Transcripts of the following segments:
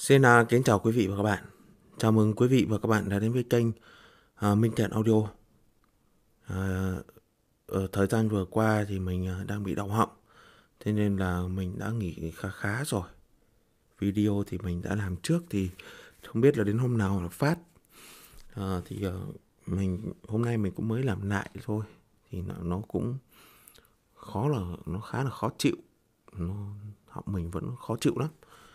Xin kính chào quý vị và các bạn. Chào mừng quý vị và các bạn đã đến với kênh Minh Thiện Audio. Ở thời gian vừa qua thì mình đang bị đau họng, thế nên là mình đã nghỉ khá rồi. Video thì mình đã làm trước thì không biết là đến hôm nào là phát. Mình hôm nay mình cũng mới làm lại thôi, thì nó cũng nó khá là khó chịu. Họng mình vẫn khó chịu lắm.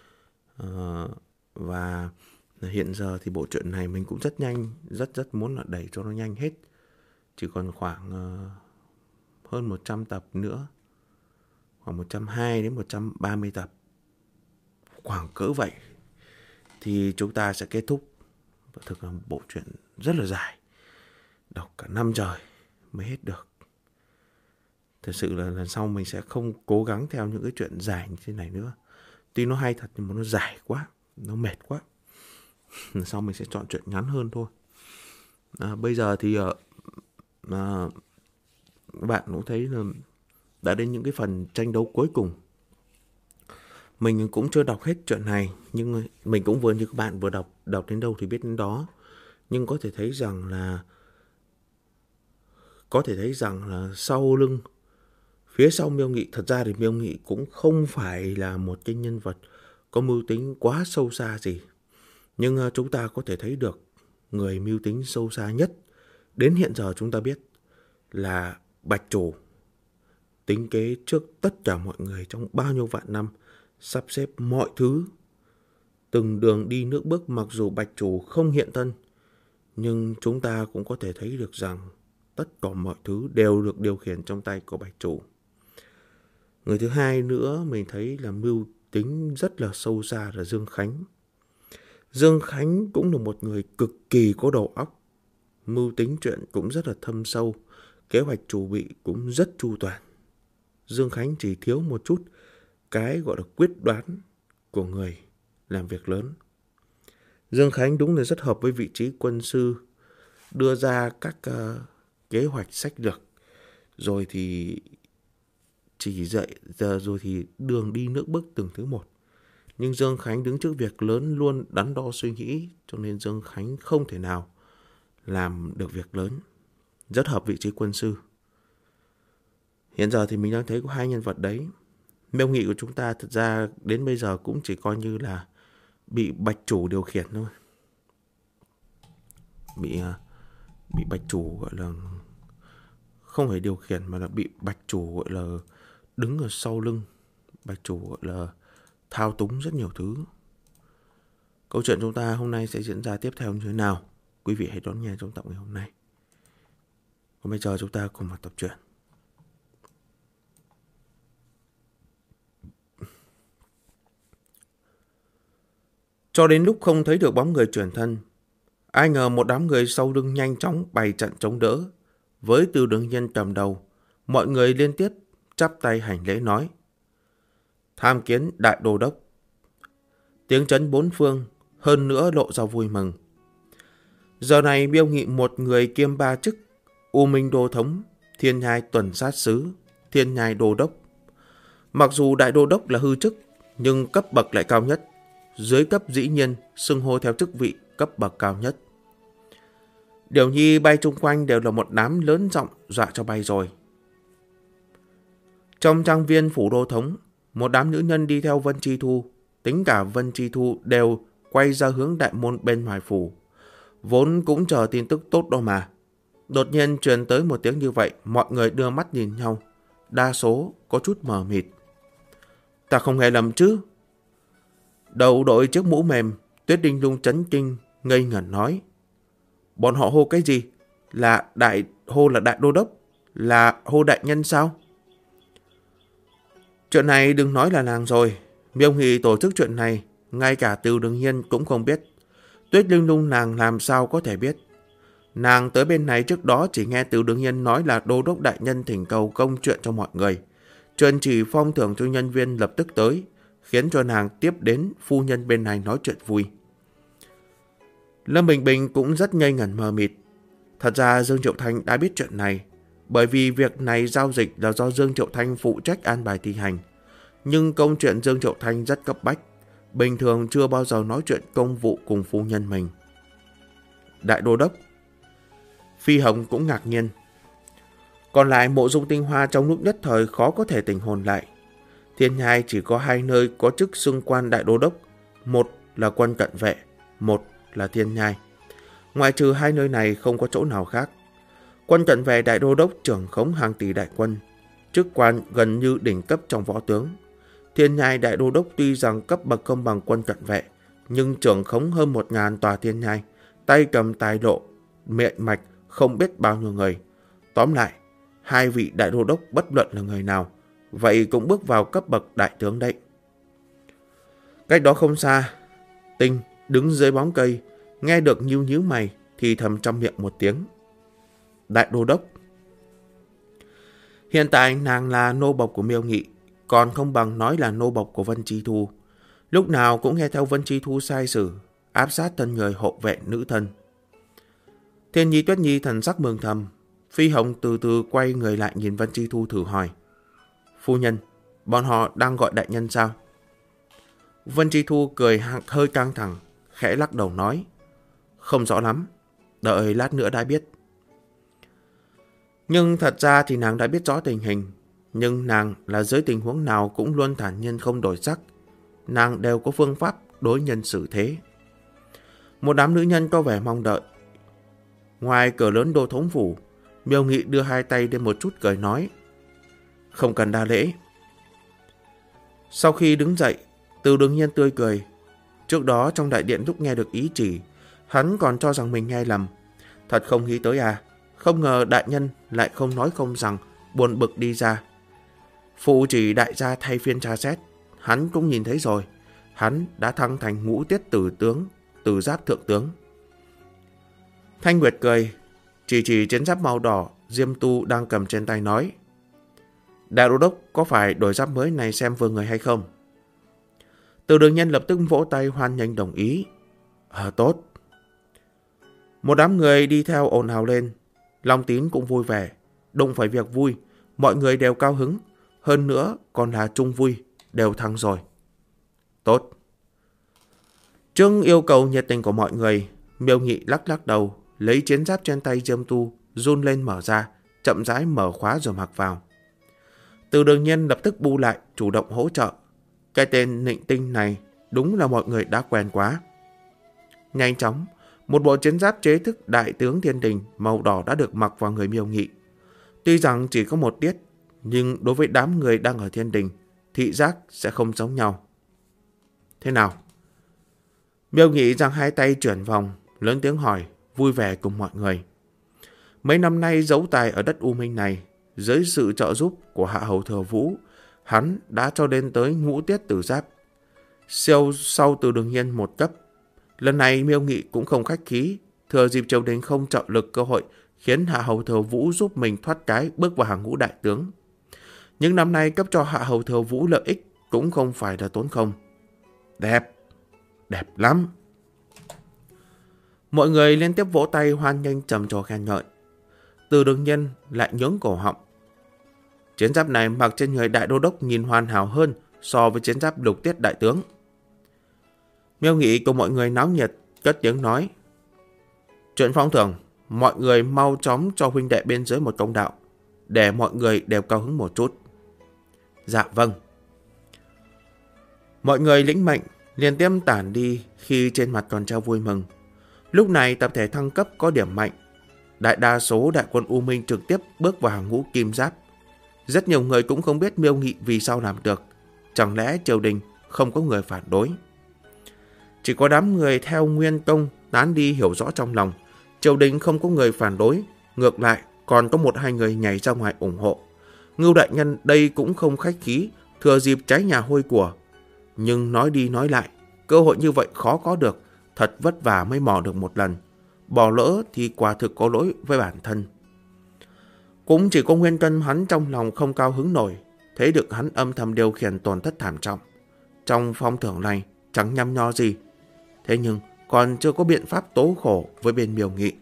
Và hiện giờ thì bộ truyện này mình cũng rất nhanh, rất muốn là đẩy cho nó nhanh hết. Chỉ còn khoảng hơn 100 tập nữa, khoảng 120 đến 130 tập, khoảng cỡ vậy thì chúng ta sẽ kết thúc. Và thực là một bộ truyện rất là dài, đọc cả năm trời mới hết được. Thật sự là lần sau mình sẽ không cố gắng theo những cái chuyện dài như thế này nữa. Tuy nó hay thật nhưng mà nó dài quá, nó mệt quá. Lần sau mình sẽ chọn chuyện ngắn hơn thôi. Bây giờ thì các bạn cũng thấy là đã đến những cái phần tranh đấu cuối cùng. Mình cũng chưa đọc hết chuyện này, nhưng mình cũng vừa như các bạn vừa đọc đến đâu thì biết đến đó. Nhưng có thể thấy rằng là sau lưng, phía sau Miêu Nghị, thật ra thì Miêu Nghị cũng không phải là một cái nhân vật có mưu tính quá sâu xa gì. Nhưng chúng ta có thể thấy được người mưu tính sâu xa nhất đến hiện giờ chúng ta biết là Bạch Chủ. Tính kế trước tất cả mọi người trong bao nhiêu vạn năm, sắp xếp mọi thứ, từng đường đi nước bước. Mặc dù Bạch Chủ không hiện thân, nhưng chúng ta cũng có thể thấy được rằng tất cả mọi thứ đều được điều khiển trong tay của Bạch Chủ. Người thứ hai nữa mình thấy là mưu tính rất là sâu xa là Dương Khánh. Dương Khánh cũng là một người cực kỳ có đầu óc, mưu tính chuyện cũng rất là thâm sâu, kế hoạch chuẩn bị cũng rất chu toàn. Dương Khánh chỉ thiếu một chút cái gọi là quyết đoán của người làm việc lớn. Dương Khánh đúng là rất hợp với vị trí quân sư, đưa ra các kế hoạch sách lược, rồi thì chỉ dạy, rồi thì đường đi nước bước từng thứ một. Nhưng Dương Khánh đứng trước việc lớn luôn đắn đo suy nghĩ, cho nên Dương Khánh không thể nào làm được việc lớn. Rất hợp vị trí quân sư. Hiện giờ thì mình đang thấy có hai nhân vật đấy. Miêu Nghị của chúng ta thật ra đến bây giờ cũng chỉ coi như là bị Bạch Chủ điều khiển thôi. Bị Bạch Chủ gọi là không phải điều khiển mà là bị Bạch Chủ gọi là đứng ở sau lưng. Bạch Chủ gọi là thao túng rất nhiều thứ. Câu chuyện chúng ta hôm nay sẽ diễn ra tiếp theo như thế nào? Quý vị hãy đón nghe trong tập ngày hôm nay. Còn bây giờ chúng ta cùng vào tập truyện. Cho đến lúc không thấy được bóng người chuyển thân, ai ngờ một đám người sau lưng nhanh chóng bày trận chống đỡ. Với Từ Đường Nhân cầm đầu, mọi người liên tiếp chắp tay hành lễ nói: tham kiến đại đô đốc. Tiếng trấn bốn phương, hơn nữa lộ ra vui mừng. Giờ này Miêu Nghị một người kiêm ba chức: U Minh Đô Thống, Thiên Nhai Tuần Sát Sứ, Thiên Nhai Đô Đốc. Mặc dù đại đô đốc là hư chức, nhưng cấp bậc lại cao nhất. Dưới cấp dĩ nhiên xưng hô theo chức vị cấp bậc cao nhất. Điều nhi bay chung quanh đều là một đám lớn giọng dọa cho bay rồi. Trong trang viên phủ đô thống, một đám nữ nhân đi theo Vân Chi Thu, tính cả Vân Chi Thu đều quay ra hướng đại môn bên ngoài phủ. Vốn cũng chờ tin tức tốt đâu mà. Đột nhiên truyền tới một tiếng như vậy, mọi người đưa mắt nhìn nhau, đa số có chút mờ mịt. Ta không hề lầm chứ? Đầu đội chiếc mũ mềm, Tuyết Đinh Lung chấn kinh, ngây ngẩn nói: bọn họ hô cái gì? Là đại đô đốc? Là hô đại nhân sao? Chuyện này đừng nói là nàng rồi. Miêu Nghị tổ chức chuyện này, ngay cả Từ Đường Nhiên cũng không biết. Tuyết Đinh Lung nàng làm sao có thể biết? Nàng tới bên này trước đó chỉ nghe Từ Đường Nhiên nói là đô đốc đại nhân thỉnh cầu công chuyện cho mọi người. Truyền chỉ phong thưởng cho nhân viên lập tức tới, khiến cho nàng tiếp đến phu nhân bên này nói chuyện vui. Lâm Bình Bình cũng rất ngây ngẩn mờ mịt. Thật ra Dương Triệu Thanh đã biết chuyện này, bởi vì việc này giao dịch là do Dương Triệu Thanh phụ trách an bài thi hành. Nhưng công chuyện Dương Triệu Thanh rất cấp bách, bình thường chưa bao giờ nói chuyện công vụ cùng phu nhân mình. Đại đô đốc. Phi Hồng cũng ngạc nhiên. Còn lại Mộ Dung Tinh Hoa trong lúc nhất thời khó có thể tỉnh hồn lại. Thiên Nhai chỉ có 2 nơi có chức xưng quan đại đô đốc, một là Quân Cận Vệ, một là Thiên Nhai. Ngoại trừ 2 nơi này không có chỗ nào khác. Quân Cận Vệ đại đô đốc trưởng khống hàng tỷ đại quân, chức quan gần như đỉnh cấp trong võ tướng. Thiên Nhai đại đô đốc tuy rằng cấp bậc không bằng Quân Cận Vệ, nhưng trưởng khống hơn 1000 tòa thiên nhai, tay cầm tài độ, miệng mạch không biết bao nhiêu người. Tóm lại, 2 vị đại đô đốc bất luận là người nào, vậy cũng bước vào cấp bậc đại tướng đấy. Cách đó không xa, Tinh đứng dưới bóng cây, nghe được nhíu mày thì thầm trong miệng một tiếng. Đại đô đốc. Hiện tại nàng là nô bộc của Miêu Nghị, còn không bằng nói là nô bộc của Vân Chi Thu. Lúc nào cũng nghe theo Vân Chi Thu sai sử, áp sát thân người hộ vệ nữ thân. Thiên Nhi Tuyết Nhi thần sắc mừng thầm. Phi Hồng từ từ quay người lại nhìn Vân Chi Thu thử hỏi. Phu nhân, bọn họ đang gọi đại nhân sao? Vân Chi Thu cười hơi căng thẳng, khẽ lắc đầu nói. Không rõ lắm, đợi lát nữa đã biết. Nhưng thật ra thì nàng đã biết rõ tình hình. Nhưng nàng là dưới tình huống nào cũng luôn thản nhiên không đổi sắc. Nàng đều có phương pháp đối nhân xử thế. Một đám nữ nhân có vẻ mong đợi. Ngoài cửa lớn Đô Thống Phủ, Miêu Nghị đưa 2 tay lên một chút cười nói. Không cần đa lễ. Sau khi đứng dậy, Từ Đường Nhiên tươi cười. Trước đó trong đại điện lúc nghe được ý chỉ, hắn còn cho rằng mình nghe lầm. Thật không nghĩ tới à, không ngờ đại nhân lại không nói không rằng, buồn bực đi ra. Phụ chỉ đại gia thay phiên tra xét, hắn cũng nhìn thấy rồi. Hắn đã thăng thành ngũ tiết tử tướng, tử giáp thượng tướng. Thanh Nguyệt cười, chỉ chiến giáp màu đỏ Diêm Tu đang cầm trên tay nói. Đại đô đốc có phải đổi giáp mới này xem vừa người hay không? Từ Đường Nhân lập tức vỗ tay hoan nghênh đồng ý. Tốt. Một đám người đi theo ồn ào lên. Long Tín cũng vui vẻ. Đụng phải việc vui, mọi người đều cao hứng. Hơn nữa còn là chung vui, đều thăng rồi. Tốt. Trước yêu cầu nhiệt tình của mọi người, Miêu Nghị lắc đầu, lấy chiến giáp trên tay Diêm Tu, run lên mở ra, chậm rãi mở khóa rồi mặc vào. Từ Đường Nhân lập tức bu lại, chủ động hỗ trợ. Cái tên Nịnh Tinh này đúng là mọi người đã quen quá. Nhanh chóng, một bộ chiến giáp chế thức đại tướng thiên đình màu đỏ đã được mặc vào người Miêu Nghị. Tuy rằng chỉ có 1 tiết, nhưng đối với đám người đang ở thiên đình, thị giác sẽ không giống nhau. Thế nào? Miêu Nghị giang 2 tay chuyển vòng, lớn tiếng hỏi, vui vẻ cùng mọi người. Mấy năm nay giấu tài ở đất U Minh này, dưới sự trợ giúp của Hạ Hầu Thừa Vũ, hắn đã cho lên tới ngũ tiết tử giáp, siêu sau Từ Đường Nhiên 1 cấp. Lần này Miêu Nghị cũng không khách khí, thừa dịp triều đình không trợ lực cơ hội, khiến Hạ Hầu Thừa Vũ giúp mình thoát cái bước vào hàng ngũ đại tướng. Nhưng năm nay cấp cho Hạ Hầu Thừa Vũ lợi ích cũng không phải là tốn không. Đẹp, đẹp lắm. Mọi người liên tiếp vỗ tay hoan nghênh trầm trồ khen ngợi. Từ Đường Nhân lại nhướng cổ họng. Chiến giáp này mặc trên người đại đô đốc nhìn hoàn hảo hơn so với chiến giáp lục tiết đại tướng. Miêu Nghị cùng mọi người náo nhiệt, cất tiếng nói. Chuyện phong thường, mọi người mau chóng cho huynh đệ bên dưới một công đạo, để mọi người đều cao hứng một chút. Dạ vâng. Mọi người lĩnh mệnh, liền tiếp tản đi khi trên mặt còn treo vui mừng. Lúc này tập thể thăng cấp có điểm mạnh. Đại đa số đại quân U Minh trực tiếp bước vào hàng ngũ kim giáp. Rất nhiều người cũng không biết Miêu Nghị vì sao làm được. Chẳng lẽ triều đình không có người phản đối? Chỉ có đám người theo Nguyên Tông tán đi hiểu rõ trong lòng. Triều đình không có người phản đối, ngược lại còn có 1-2 người nhảy ra ngoài ủng hộ. Ngưu đại nhân đây cũng không khách khí, thừa dịp cháy nhà hôi của. Nhưng nói đi nói lại, cơ hội như vậy khó có được, thật vất vả mới mò được một lần. Bỏ lỡ thì quả thực có lỗi với bản thân. Cũng chỉ có Nguyên Cân hắn trong lòng không cao hứng nổi, thấy được hắn âm thầm điều khiển tổn thất thảm trọng. Trong phong thưởng này chẳng nhăm nho gì, thế nhưng còn chưa có biện pháp tố khổ với bên Miêu Nghị.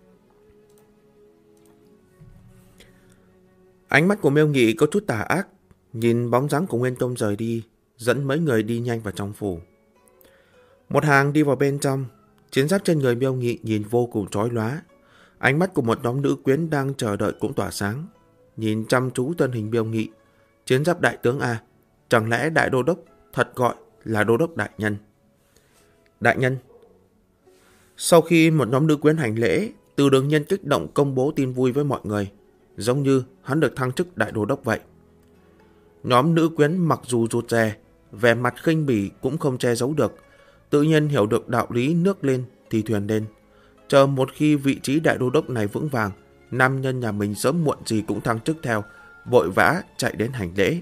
Ánh mắt của Miêu Nghị có chút tà ác, nhìn bóng dáng của Nguyên Công rời đi, dẫn mấy người đi nhanh vào trong phủ. Một hàng đi vào bên trong, chiến giáp trên người Miêu Nghị nhìn vô cùng chói lóa. Ánh mắt của một nhóm nữ quyến đang chờ đợi cũng tỏa sáng, nhìn chăm chú thân hình Miêu Nghị. Chiến giáp đại tướng à, chẳng lẽ đại đô đốc thật gọi là đô đốc đại nhân? Đại nhân. Sau khi một nhóm nữ quyến hành lễ, Từ Đường Nhân kích động công bố tin vui với mọi người, giống như hắn được thăng chức đại đô đốc vậy. Nhóm nữ quyến mặc dù rụt rè, vẻ mặt khinh bỉ cũng không che giấu được, tự nhiên hiểu được đạo lý nước lên thì thuyền lên. Chờ một khi vị trí đại đô đốc này vững vàng, nam nhân nhà mình sớm muộn gì cũng thăng chức theo, vội vã chạy đến hành lễ.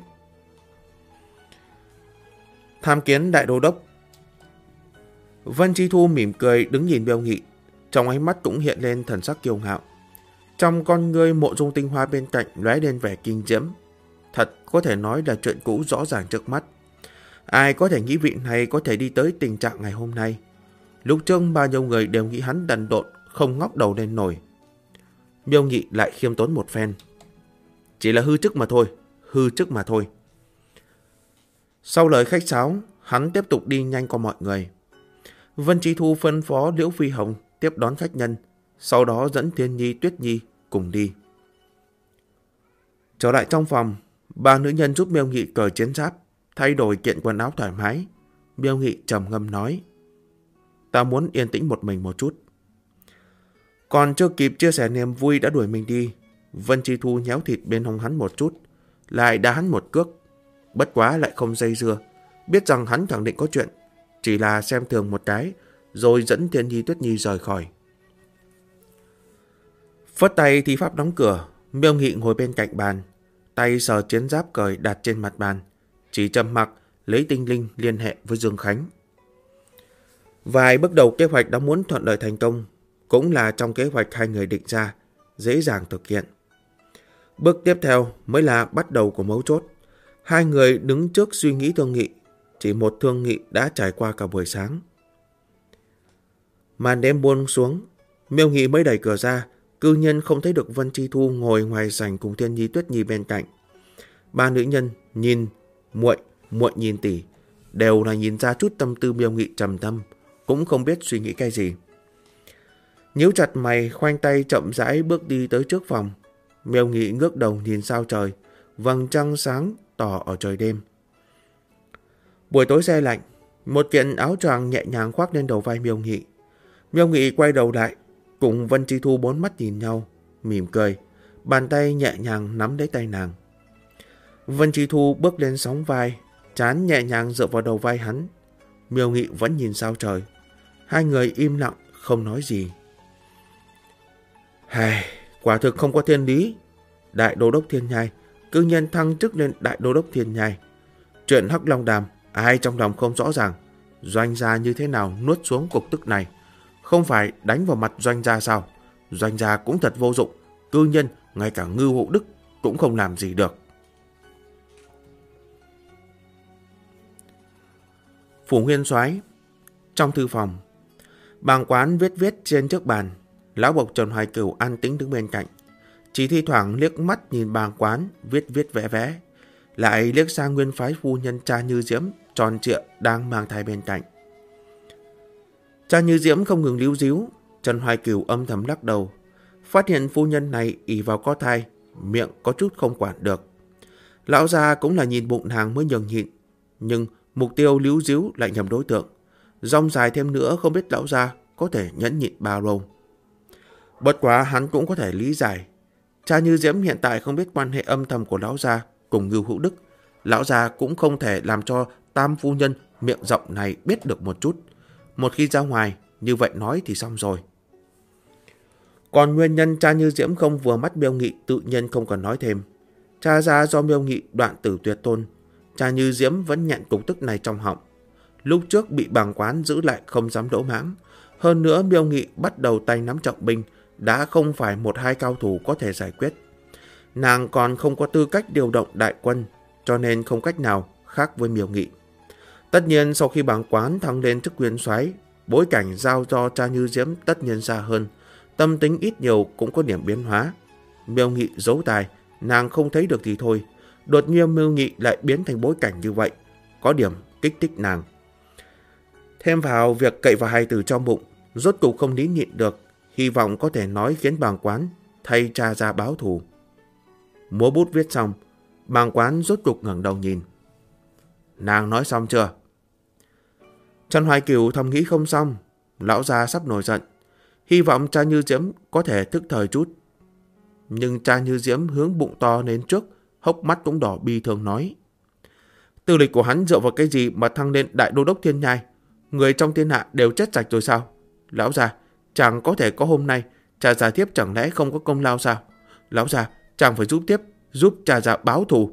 Tham kiến đại đô đốc. Vân Chi Thu mỉm cười đứng nhìn Miêu Nghị, trong ánh mắt cũng hiện lên thần sắc kiêu ngạo. Trong con ngươi Mộ Dung Tinh Hoa bên cạnh lóe lên vẻ kinh diễm. Thật có thể nói là chuyện cũ rõ ràng trước mắt. Ai có thể nghĩ vị này có thể đi tới tình trạng ngày hôm nay. Lúc trước bao nhiêu người đều nghĩ hắn đần độn, không ngóc đầu lên nổi. Miêu Nghị lại khiêm tốn một phen. Chỉ là hư chức mà thôi, hư chức mà thôi. Sau lời khách sáo, hắn tiếp tục đi nhanh qua mọi người. Vân Chi Thu phân phó Liễu Phi Hồng tiếp đón khách nhân, sau đó dẫn Thiên Nhi, Tuyết Nhi cùng đi. Trở lại trong phòng, ba nữ nhân giúp Miêu Nghị cởi chiến giáp, thay đổi kiện quần áo thoải mái. Miêu Nghị trầm ngâm nói: Ta muốn yên tĩnh một mình một chút. Còn chưa kịp chia sẻ niềm vui đã đuổi mình đi, Vân Chi Thu nhéo thịt bên hông hắn một chút, lại đá hắn một cước. Bất quá lại không dây dưa, biết rằng hắn khẳng định có chuyện, chỉ là xem thường một cái, rồi dẫn Thiên Nhi, Tuyết Nhi rời khỏi. Phất tay thi pháp đóng cửa, Miêu Nghị ngồi bên cạnh bàn, tay sờ chiến giáp cởi đặt trên mặt bàn, chỉ trầm mặc lấy tinh linh liên hệ với Dương Khánh. Vài bước đầu kế hoạch đã muốn thuận lợi thành công, cũng là trong kế hoạch hai người định ra, dễ dàng thực hiện. Bước tiếp theo mới là bắt đầu của mấu chốt. Hai người đứng trước suy nghĩ thương nghị, chỉ một thương nghị đã trải qua cả buổi sáng. Màn đêm buông xuống, Miêu Nghị mới đẩy cửa ra, cư nhiên không thấy được Vân Chi Thu ngồi ngoài sảnh cùng Thiên Nhi, Tuyết Nhi bên cạnh. Ba nữ nhân nhìn muội, muội nhìn tỷ, đều là nhìn ra chút tâm tư Miêu Nghị trầm tâm, cũng không biết suy nghĩ cái gì. Nhíu chặt mày, khoanh tay chậm rãi bước đi tới trước phòng. Miêu Nghị ngước đầu nhìn sao trời, vầng trăng sáng tỏ ở trời đêm. Buổi tối se lạnh, một kiện áo choàng nhẹ nhàng khoác lên đầu vai Miêu Nghị. Miêu Nghị quay đầu lại, cùng Vân Chi Thu bốn mắt nhìn nhau, mỉm cười, bàn tay nhẹ nhàng nắm lấy tay nàng. Vân Chi Thu bước lên sóng vai, trán nhẹ nhàng dựa vào đầu vai hắn. Miêu Nghị vẫn nhìn sao trời. Hai người im lặng, không nói gì. Quả thực không có thiên lý. Đại đô đốc Thiên Nhai cư nhiên thăng chức lên đại đô đốc Thiên Nhai. Chuyện Hắc Long Đàm ai trong lòng không rõ ràng. Doanh gia như thế nào nuốt xuống cục tức này? Không phải đánh vào mặt Doanh gia sao? Doanh gia cũng thật vô dụng, cư nhiên ngay cả Ngưu Hữu Đức cũng không làm gì được. Phủ Nguyên Soái. Trong thư phòng, bàng quán viết trên chiếc bàn. Lão bộc Trần Hoài Cửu an tĩnh đứng bên cạnh, chỉ thi thoảng liếc mắt nhìn bàng quán viết vẽ, lại liếc sang nguyên phái phu nhân Cha Như Diễm tròn trịa đang mang thai bên cạnh. Cha Như Diễm không ngừng líu díu. Trần Hoài Cửu âm thầm lắc đầu, phát hiện phu nhân này ỷ vào có thai, miệng có chút không quản được. Lão gia cũng là nhìn bụng nàng mới nhường nhịn, nhưng mục tiêu líu díu lại nhầm đối tượng. Rong dài thêm nữa không biết lão gia có thể nhẫn nhịn bao lâu. Bất quá hắn cũng có thể lý giải. Cha Như Diễm hiện tại không biết quan hệ âm thầm của lão gia cùng Ngưu Hữu Đức. Lão gia cũng không thể làm cho tam phu nhân miệng rộng này biết được một chút. Một khi ra ngoài, như vậy nói thì xong rồi. Còn nguyên nhân Cha Như Diễm không vừa mắt Miêu Nghị tự nhiên không cần nói thêm. Cha ra do Miêu Nghị đoạn tử tuyệt tôn, Cha Như Diễm vẫn nhận cục tức này trong họng. Lúc trước bị bàng quán giữ lại không dám đỗ mãng. Hơn nữa Miêu Nghị bắt đầu tay nắm trọng binh, đã không phải một hai cao thủ có thể giải quyết. Nàng còn không có tư cách điều động đại quân, cho nên không cách nào khác với Miêu Nghị. Tất nhiên sau khi bàng quán thăng lên chức nguyên soái, bối cảnh giao cho Cha Như Diễm tất nhiên xa hơn, tâm tính ít nhiều cũng có điểm biến hóa. Miêu Nghị giấu tài, nàng không thấy được thì thôi, đột nhiên Mưu Nghị lại biến thành bối cảnh như vậy, có điểm kích thích nàng. Thêm vào việc cậy vào hài tử trong bụng, rốt cục không nín nhịn được, hy vọng có thể nói khiến Bàng Quán thay cha ra báo thù. Múa bút viết xong, Bàng Quán rốt cục ngẩng đầu nhìn. Nàng nói xong chưa? Trần Hoài Cửu thầm nghĩ không xong, lão già sắp nổi giận, hy vọng cha Như Diễm có thể thức thời chút. Nhưng cha Như Diễm hướng bụng to lên trước, hốc mắt cũng đỏ bi thường nói. Tư lịch của hắn dựa vào cái gì mà thăng lên đại đô đốc thiên nhai? Người trong thiên hạ đều chết sạch rồi sao? Lão già, chàng có thể có hôm nay, cha già thiếp chẳng lẽ không có công lao sao? Lão già, chàng phải giúp cha già báo thù.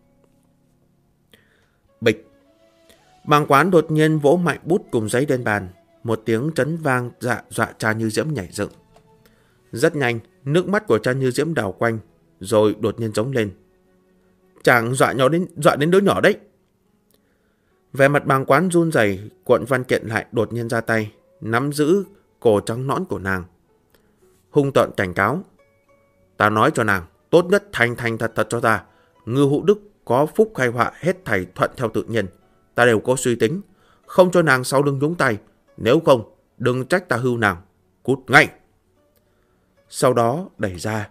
Bịch. Bàng Quán đột nhiên vỗ mạnh bút cùng giấy lên bàn, một tiếng chấn vang dọa cha Như Diễm nhảy dựng. Rất nhanh, nước mắt của cha Như Diễm đảo quanh, rồi đột nhiên giống lên. Chàng dọa đến đứa nhỏ đấy. Vẻ mặt Bàng Quán run rẩy, cuộn văn kiện lại đột nhiên ra tay, nắm giữ cổ trắng nõn của nàng. Hung tợn cảnh cáo. Ta nói cho nàng, tốt nhất thành thật cho ta. Ngư Hữu Đức có phúc hay họa hết thảy thuận theo tự nhiên. Ta đều có suy tính, không cho nàng sau lưng nhúng tay. Nếu không, đừng trách ta hưu nàng. Cút ngay. Sau đó đẩy ra.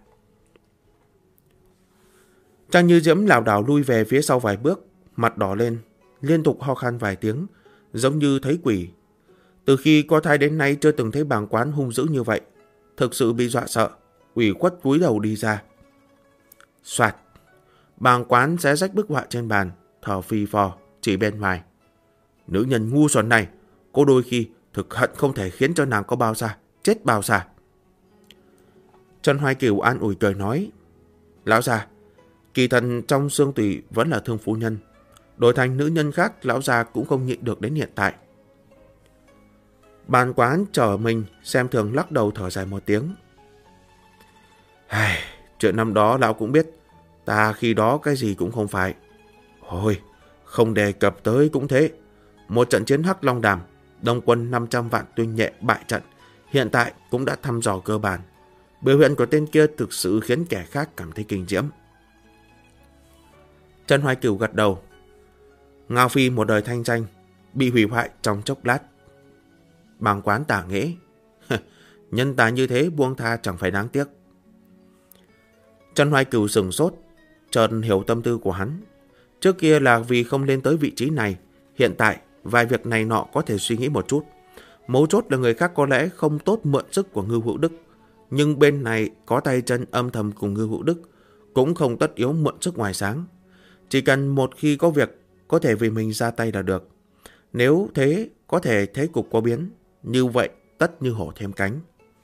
Trang Như Diễm lảo đảo lui về phía sau vài bước, mặt đỏ lên, liên tục ho khan vài tiếng, giống như thấy quỷ. Từ khi có thai đến nay chưa từng thấy Bàng Quán hung dữ như vậy, thực sự bị dọa sợ, ủy khuất cúi đầu đi ra. Soạt, Bàng Quán xé rách bức họa trên bàn, thở phì phò chỉ bên ngoài. Nữ nhân ngu xuẩn này, có đôi khi thực hận không thể khiến cho nàng có bao xa, chết bao xa. Trần Hoài Cửu an ủi cười nói, lão già, kỳ thần trong xương tủy vẫn là thương phu nhân, đổi thành nữ nhân khác lão già cũng không nhịn được đến hiện tại. Bàng Quán trở mình xem thường lắc đầu thở dài một tiếng. Chuyện năm đó lão cũng biết, ta khi đó cái gì cũng không phải. Thôi, không đề cập tới cũng thế. Một trận chiến Hắc Long Đàm, Đông quân 500 vạn tuy nhẹ bại trận, hiện tại cũng đã thăm dò cơ bản. Biểu hiện của tên kia thực sự khiến kẻ khác cảm thấy kinh diễm. Trần Hoài Cửu gật đầu. Ngao Phi một đời thanh danh, bị hủy hoại trong chốc lát. Bàng Quán tả nghễ. Nhân tài như thế buông tha chẳng phải đáng tiếc. Trần Hoài Cửu sửng sốt, chợt hiểu tâm tư của hắn. Trước kia là vì không lên tới vị trí này, hiện tại vài việc này nọ có thể suy nghĩ một chút. Mấu chốt là người khác có lẽ không tốt mượn sức của Ngưu Hữu Đức, nhưng bên này có tay chân âm thầm cùng Ngưu Hữu Đức, cũng không tất yếu mượn sức ngoài sáng. Chỉ cần một khi có việc có thể vì mình ra tay là được. Nếu thế có thể thế cục có biến, như vậy tất như hổ thêm cánh.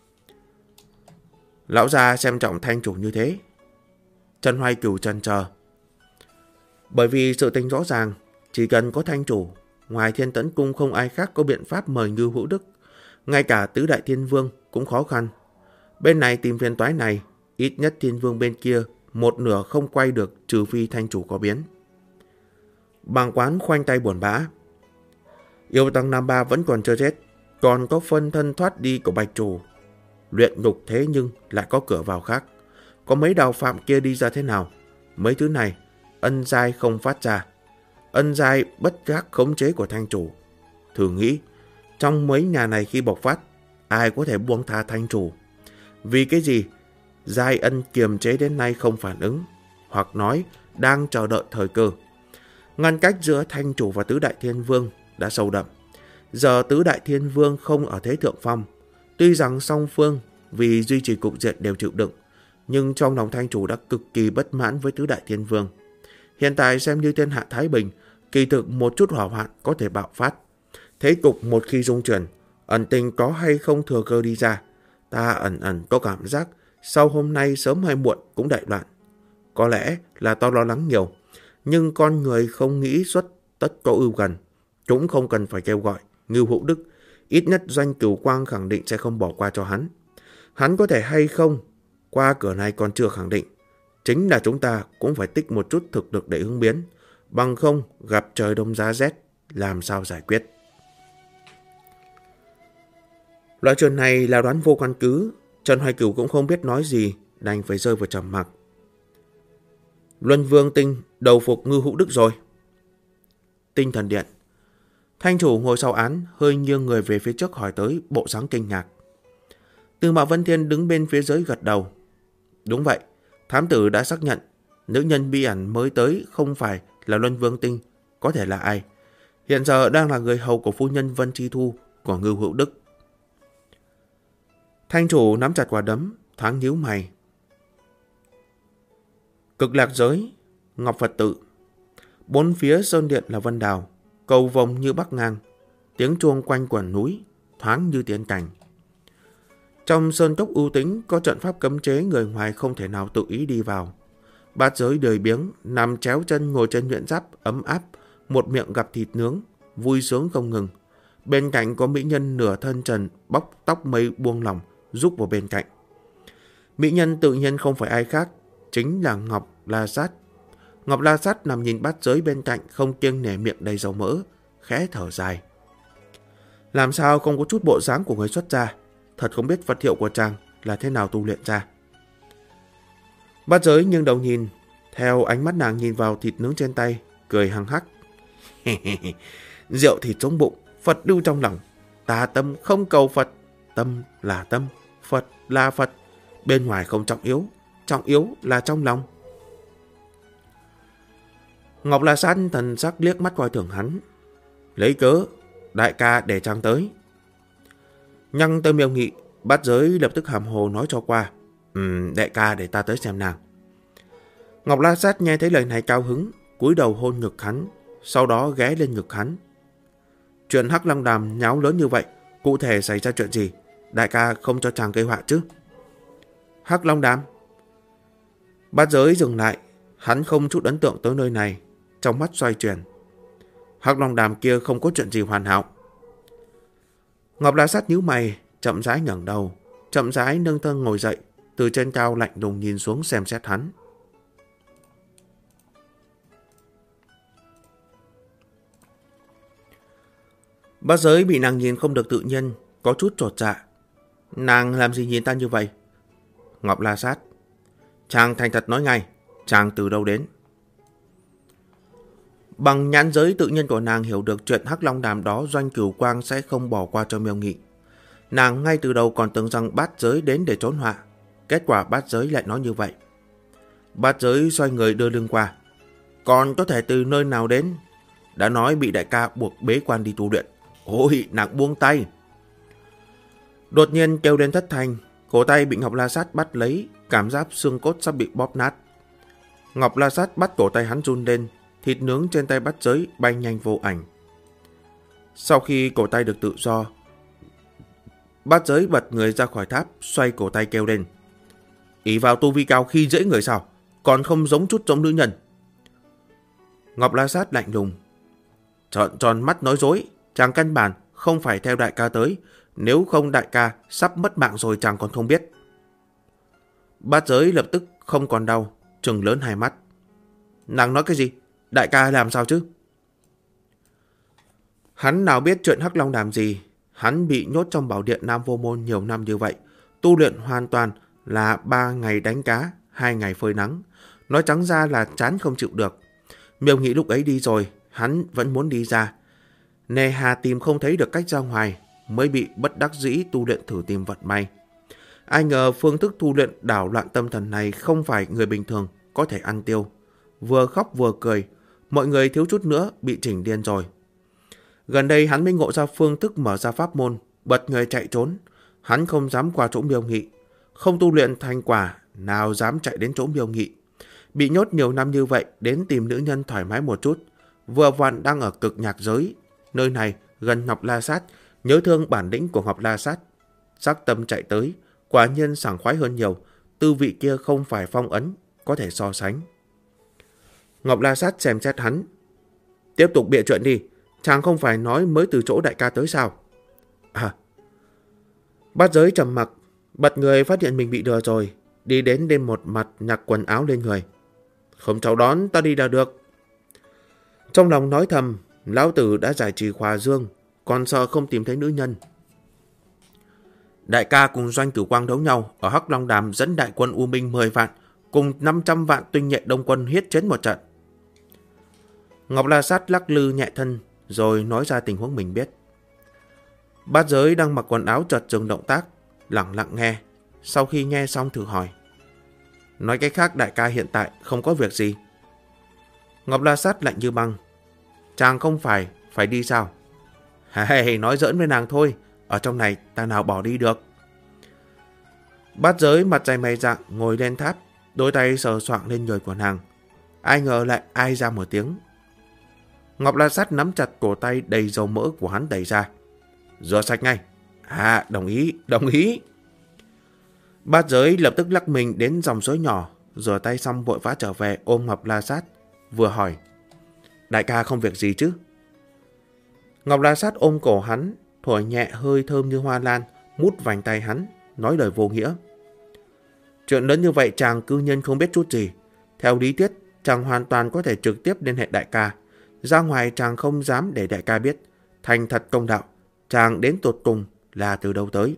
Lão già xem trọng thanh chủ như thế. Trần Hoài Cửu chần chờ. Bởi vì sự tình rõ ràng, chỉ cần có thanh chủ, ngoài Thiên Tẫn Cung không ai khác có biện pháp mời Ngưu Hữu Đức. Ngay cả tứ đại thiên vương cũng khó khăn. Bên này tìm phiền toái này, ít nhất thiên vương bên kia một nửa không quay được, trừ phi thanh chủ có biến. Bàng Quán khoanh tay buồn bã. Yêu Tăng Nam Ba vẫn còn chưa chết, còn có phân thân thoát đi của Bạch Chủ. Luyện ngục thế nhưng lại có cửa vào khác. Có mấy đạo phạm kia đi ra thế nào? Mấy thứ này, ân giai không phát ra. Ân giai bất giác khống chế của thanh chủ. Thử nghĩ, trong mấy nhà này khi bộc phát, ai có thể buông tha thanh chủ? Vì cái gì? Giai ân kiềm chế đến nay không phản ứng, hoặc nói đang chờ đợi thời cơ. Ngăn cách giữa thanh chủ và tứ đại thiên vương đã sâu đậm. Giờ tứ đại thiên vương không ở thế thượng phong. Tuy rằng song phương vì duy trì cục diện đều chịu đựng, nhưng trong lòng thanh chủ đã cực kỳ bất mãn với tứ đại thiên vương. Hiện tại xem như thiên hạ thái bình, kỳ thực một chút hỏa hoạn có thể bạo phát. Thế cục một khi rung chuyển, ẩn tình có hay không thừa cơ đi ra. Ta ẩn có cảm giác sau hôm nay sớm hay muộn cũng đại loạn. Có lẽ là tao lo lắng nhiều, nhưng con người không nghĩ xuất tất có ưu gần. Cũng không cần phải kêu gọi Ngưu Hữu Đức. Ít nhất Doanh Cửu Quang khẳng định sẽ không bỏ qua cho hắn. Hắn có thể hay không qua cửa này còn chưa khẳng định. Chính là chúng ta cũng phải tích một chút thực lực để ứng biến. Bằng không gặp trời đông giá rét, làm sao giải quyết. Loại chuyện này là đoán vô căn cứ. Trần Hoài Cửu cũng không biết nói gì, đành phải rơi vào trầm mặc. Luân Vương Tinh đầu phục Ngưu Hữu Đức rồi. Tinh Thần Điện. Thanh chủ ngồi sau án hơi nghiêng người về phía trước hỏi tới, bộ dáng kinh ngạc. Tư Mã Vân Thiên đứng bên phía dưới gật đầu. Đúng vậy, thám tử đã xác nhận nữ nhân bí ẩn mới tới không phải là Luân Vương Tinh, có thể là ai? Hiện giờ đang là người hầu của phu nhân Vân Chi Thu của Ngưu Hữu Đức. Thanh chủ nắm chặt quả đấm, thoáng nhíu mày. Cực Lạc Giới, Ngọc Phật Tự. Bốn phía sơn điện là vân đào, cầu vồng như bắc ngang, tiếng chuông quanh quẩn núi, thoáng như tiên cảnh. Trong sơn cốc ưu tĩnh có trận pháp cấm chế người ngoài không thể nào tự ý đi vào. Bát giới đời biếng, nằm chéo chân ngồi trên nhuyễn giáp ấm áp, một miệng gặp thịt nướng, vui sướng không ngừng. Bên cạnh có mỹ nhân nửa thân trần, bóc tóc mây buông lỏng, giúp vào bên cạnh. Mỹ nhân tự nhiên không phải ai khác, chính là Ngọc La Sát. Ngọc La Sát nằm nhìn bát giới bên cạnh, không kiêng nể miệng đầy dầu mỡ, khẽ thở dài. Làm sao không có chút bộ dáng của người xuất gia, thật không biết vật hiệu của chàng là thế nào tu luyện ra. Bát giới nghiêng đầu nhìn, theo ánh mắt nàng nhìn vào thịt nướng trên tay, cười hăng hắc. Rượu thịt trong bụng, Phật lưu trong lòng. Ta tâm không cầu Phật, tâm là tâm, Phật là Phật. Bên ngoài không trọng yếu là trong lòng. Ngọc La Sát thần sắc liếc mắt coi thường hắn. Lấy cớ, đại ca để chàng tới. Nhăng tới Miêu Nghị, bát giới lập tức hàm hồ nói cho qua. Đại ca để ta tới xem nàng. Ngọc La Sát nghe thấy lời này cao hứng, cúi đầu hôn ngực hắn, sau đó ghé lên ngực hắn. Chuyện Hắc Long Đàm nháo lớn như vậy, cụ thể xảy ra chuyện gì? Đại ca không cho chàng gây họa chứ? Hắc Long Đàm. Bát giới dừng lại, hắn không chút ấn tượng tới nơi này, trong mắt xoay chuyển. Hắc Long Đàm kia không có chuyện gì hoàn hảo. Ngọc La Sát nhíu mày, chậm rãi ngẩng đầu, chậm rãi nâng thân ngồi dậy, từ trên cao lạnh lùng nhìn xuống xem xét hắn. Bát giới bị nàng nhìn không được tự nhiên, có chút chột dạ. Nàng làm gì nhìn ta như vậy? Ngọc La Sát. Chàng thành thật nói ngay, chàng từ đâu đến? Bằng nhãn giới tự nhiên của nàng hiểu được chuyện Hắc Long Đàm đó Doanh Cửu Quang sẽ không bỏ qua cho Miêu Nghị. Nàng ngay từ đầu còn tưởng rằng bát giới đến để trốn họa. Kết quả bát giới lại nói như vậy. Bát giới xoay người đưa lưng qua. Còn có thể từ nơi nào đến? Đã nói bị đại ca buộc bế quan đi tu luyện. Ôi, nàng buông tay. Đột nhiên kêu lên thất thanh, cổ tay bị Ngọc La Sát bắt lấy, cảm giác xương cốt sắp bị bóp nát. Ngọc La Sát bắt cổ tay hắn run lên, thịt nướng trên tay bát giới bay nhanh vô ảnh. Sau khi cổ tay được tự do, bát giới bật người ra khỏi tháp, xoay cổ tay kêu lên. Ỷ vào tu vi cao khi dễ người sao, còn không giống chút giống nữ nhân. Ngọc La Sát lạnh lùng. Trợn tròn mắt nói dối, chàng căn bản không phải theo đại ca tới, nếu không đại ca sắp mất mạng rồi chàng còn không biết. Bát giới lập tức không còn đau, trừng lớn hai mắt. Nàng nói cái gì? Đại ca làm sao chứ? Hắn nào biết chuyện Hắc Long Đàm gì. Hắn bị nhốt trong bảo điện Nam Vô Môn nhiều năm như vậy. Tu luyện hoàn toàn là 3 ngày đánh cá, 2 ngày phơi nắng. Nói trắng ra là chán không chịu được. Miêu Nghị lúc ấy đi rồi, hắn vẫn muốn đi ra. Nề hà tìm không thấy được cách ra ngoài, mới bị bất đắc dĩ tu luyện thử tìm vận may. Ai ngờ phương thức tu luyện đảo loạn tâm thần này không phải người bình thường có thể ăn tiêu. Vừa khóc vừa cười, mọi người thiếu chút nữa bị chỉnh điên rồi. Gần đây hắn mới ngộ ra phương thức mở ra pháp môn, bật người chạy trốn. Hắn không dám qua chỗ Miêu Nghị, không tu luyện thành quả, nào dám chạy đến chỗ Miêu Nghị. Bị nhốt nhiều năm như vậy, đến tìm nữ nhân thoải mái một chút. Vừa vặn đang ở cực nhạc giới, nơi này gần Ngọc La Sát, nhớ thương bản lĩnh của Ngọc La Sát. Sắc tâm chạy tới, quả nhiên sảng khoái hơn nhiều, tư vị kia không phải phong ấn, có thể so sánh. Ngọc La Sát xem xét hắn. Tiếp tục bịa chuyện đi, chàng không phải nói mới từ chỗ đại ca tới sao? À. Bát giới trầm mặc, bật người phát hiện mình bị lừa rồi, đi đến đêm một mặt nhặt quần áo lên người. Không chào đón, ta đi là được. Trong lòng nói thầm, lão tử đã giải trì Khỏa Dương, còn sợ không tìm thấy nữ nhân. Đại ca cùng Doanh Cửu Quang đấu nhau, ở Hắc Long Đàm dẫn đại quân U Minh 10 vạn, cùng 500 vạn tinh nhuệ Đông quân hiết chiến một trận. Ngọc La Sát lắc lư nhẹ thân rồi nói ra tình huống mình biết. Bát Giới đang mặc quần áo chợt dừng động tác, lặng lặng nghe. Sau khi nghe xong thử hỏi. Nói cách khác đại ca hiện tại không có việc gì. Ngọc La Sát lạnh như băng. Chàng không phải đi sao? Hay nói giỡn với nàng thôi. Ở trong này ta nào bỏ đi được. Bát Giới mặt dày mày rạng ngồi lên tháp, đôi tay sờ soạng lên người của nàng. Ai ngờ lại ai ra một tiếng. Ngọc La Sát nắm chặt cổ tay đầy dầu mỡ của hắn đẩy ra. Rửa sạch ngay. Đồng ý. Bát Giới lập tức lắc mình đến dòng suối nhỏ, rửa tay xong vội vã trở về ôm Ngọc La Sát, vừa hỏi. Đại ca không việc gì chứ? Ngọc La Sát ôm cổ hắn, thổi nhẹ hơi thơm như hoa lan, mút vành tay hắn, nói lời vô nghĩa. Chuyện lớn như vậy chàng cư nhiên không biết chút gì. Theo lý thuyết, chàng hoàn toàn có thể trực tiếp liên hệ đại ca. Ra ngoài chàng không dám để đại ca biết. Thành thật công đạo, chàng đến tột cùng là từ đâu tới.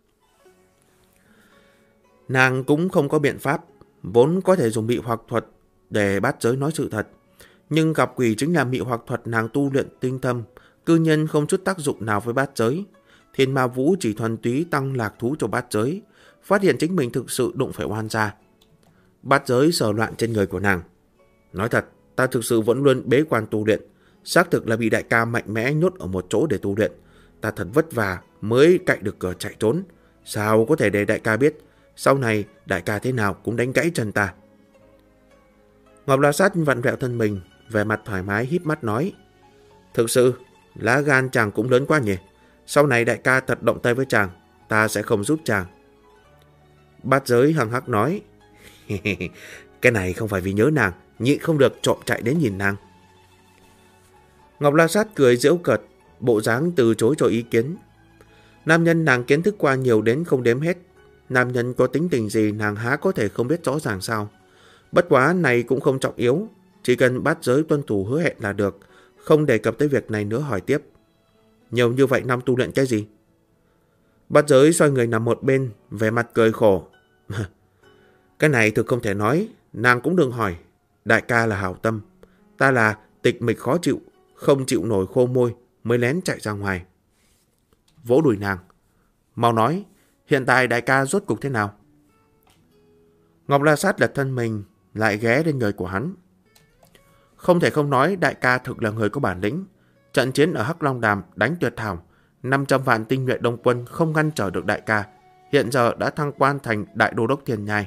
Nàng cũng không có biện pháp, vốn có thể dùng mị hoặc thuật để Bát Giới nói sự thật. Nhưng gặp quỷ chính là mị hoặc thuật nàng tu luyện tinh thâm, cư nhiên không chút tác dụng nào với Bát Giới. Thiên Ma Vũ chỉ thuần túy tăng lạc thú cho Bát Giới, phát hiện chính mình thực sự đụng phải oan gia. Bát Giới sờ loạn trên người của nàng. Nói thật, ta thực sự vẫn luôn bế quan tu luyện, xác thực là bị đại ca mạnh mẽ nhốt ở một chỗ để tu luyện. Ta thật vất vả mới cậy được cửa chạy trốn, sao có thể để đại ca biết, sau này đại ca thế nào cũng đánh gãy chân ta. Ngọc La Sát vặn vẹo thân mình, vẻ mặt thoải mái híp mắt nói. Thực sự, lá gan chàng cũng lớn quá nhỉ. Sau này đại ca thật động tay với chàng, ta sẽ không giúp chàng. Bát Giới hằng hắc nói. Cái này không phải vì nhớ nàng, nhịn không được trộm chạy đến nhìn nàng. Ngọc La Sát cười giễu cợt, bộ dáng từ chối cho ý kiến. Nam nhân nàng kiến thức qua nhiều đến không đếm hết. Nam nhân có tính tình gì nàng há có thể không biết rõ ràng sao. Bất quá này cũng không trọng yếu, chỉ cần Bát Giới tuân thủ hứa hẹn là được, không đề cập tới việc này nữa. Hỏi tiếp. Nhiều như vậy năm tu luyện cái gì? Bát Giới xoay người nằm một bên, vẻ mặt cười khổ. Cái này thực không thể nói, nàng cũng đừng hỏi. Đại ca là hảo tâm, ta là tịch mịch khó chịu, không chịu nổi khô môi, mới lén chạy ra ngoài. Vỗ đùi nàng. Mau nói, hiện tại đại ca rốt cục thế nào? Ngọc La Sát lật thân mình, lại ghé lên người của hắn. Không thể không nói đại ca thực là người có bản lĩnh. Trận chiến ở Hắc Long Đàm đánh tuyệt hảo, 500 vạn tinh nhuệ Đông quân không ngăn trở được đại ca, hiện giờ đã thăng quan thành đại đô đốc Thiên Nhai.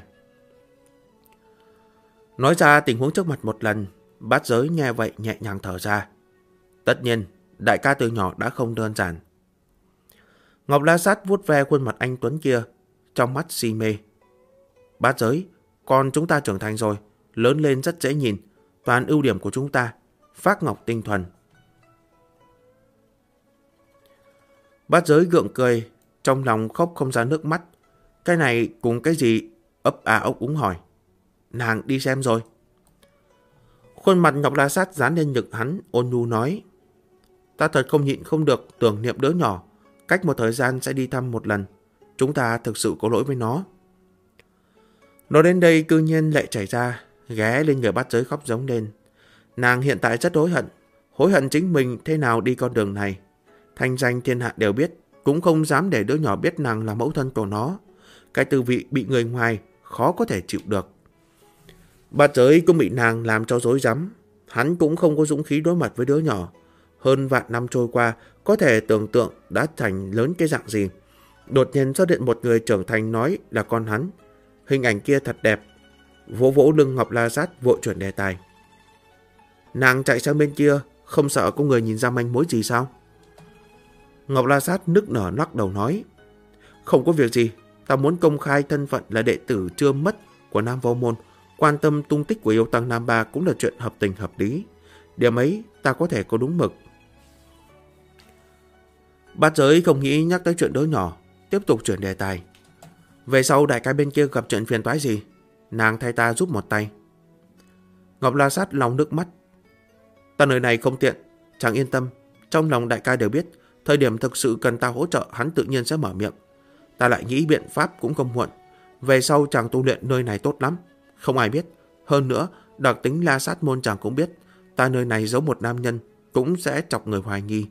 Nói ra tình huống trước mặt một lần, Bát Giới nghe vậy nhẹ nhàng thở ra. Tất nhiên, đại ca từ nhỏ đã không đơn giản. Ngọc La Sát vuốt ve khuôn mặt anh tuấn kia, trong mắt si mê. Bát Giới, con chúng ta trưởng thành rồi, lớn lên rất dễ nhìn, toàn ưu điểm của chúng ta, phác ngọc tinh thuần. Bát Giới gượng cười, trong lòng khóc không ra nước mắt. Cái này cùng cái gì? Ấp à ốc úng hỏi. Nàng đi xem rồi. Khuôn mặt Ngọc La Sát dán lên ngực hắn, ôn nhu nói. Ta thật không nhịn không được tưởng niệm đứa nhỏ, cách một thời gian sẽ đi thăm một lần. Chúng ta thực sự có lỗi với nó. Nói đến đây cư nhiên lệ chảy ra, ghé lên người Bát Giới khóc giống lên. Nàng hiện tại rất hối hận chính mình thế nào đi con đường này. Thanh danh thiên hạ đều biết, cũng không dám để đứa nhỏ biết nàng là mẫu thân của nó. Cái tư vị bị người ngoài khó có thể chịu được. Bát Giới cũng bị nàng làm cho rối rắm. Hắn cũng không có dũng khí đối mặt với đứa nhỏ. Hơn vạn năm trôi qua, có thể tưởng tượng đã thành lớn cái dạng gì. Đột nhiên xuất hiện một người trưởng thành nói là con hắn. Hình ảnh kia thật đẹp. Vỗ vỗ lưng Ngọc La Sát vội chuyển đề tài. Nàng chạy sang bên kia, không sợ có người nhìn ra manh mối gì sao? Ngọc La Sát nức nở lắc đầu nói. Không có việc gì, ta muốn công khai thân phận là đệ tử chưa mất của Nam Vô Môn. Quan tâm tung tích của yêu tăng Nam Ba cũng là chuyện hợp tình hợp lý. Điểm ấy ta có thể có đúng mực. Bát Giới không nghĩ nhắc tới chuyện đứa nhỏ, tiếp tục chuyển đề tài. Về sau đại ca bên kia gặp chuyện phiền toái gì, nàng thay ta giúp một tay. Ngọc La Sát lòng nước mắt. Ta nơi này không tiện, chẳng yên tâm. Trong lòng đại ca đều biết, thời điểm thực sự cần ta hỗ trợ hắn tự nhiên sẽ mở miệng. Ta lại nghĩ biện pháp cũng không muộn. Về sau chàng tu luyện nơi này tốt lắm, không ai biết. Hơn nữa, đặc tính La Sát môn chàng cũng biết, ta nơi này giấu một nam nhân cũng sẽ chọc người hoài nghi.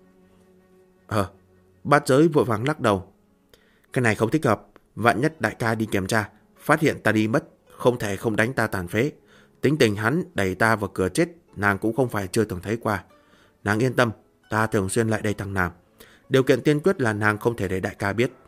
Bát Giới vội vàng lắc đầu. Cái này không thích hợp, vạn nhất đại ca đi kiểm tra, phát hiện ta đi mất, không thể không đánh ta tàn phế. Tính tình hắn đẩy ta vào cửa chết, nàng cũng không phải chưa từng thấy qua. Nàng yên tâm, ta thường xuyên lại đây thằng Nam. Điều kiện tiên quyết là nàng không thể để đại ca biết.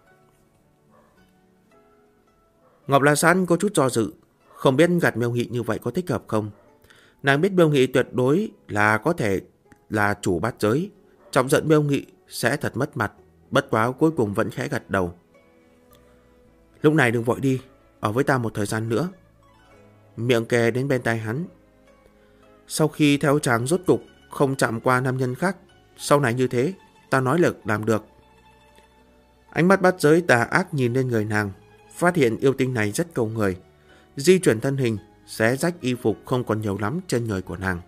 Ngọc La Sát có chút do dự, không biết gạt Miêu Nghị như vậy có thích hợp không. Nàng biết Miêu Nghị tuyệt đối là có thể là chủ Bát Giới, chọc giận Miêu Nghị sẽ thật mất mặt, bất quá cuối cùng vẫn khẽ gật đầu. Lúc này đừng vội đi, ở với ta một thời gian nữa. Miệng kề đến bên tai hắn. Sau khi theo chàng rốt cục không chạm qua nam nhân khác, sau này như thế, ta nói lực làm được. Ánh mắt Bát Giới tà ác nhìn lên người nàng, phát hiện yêu tinh này rất cầu người. Di chuyển thân hình, xé rách y phục không còn nhiều lắm trên người của nàng.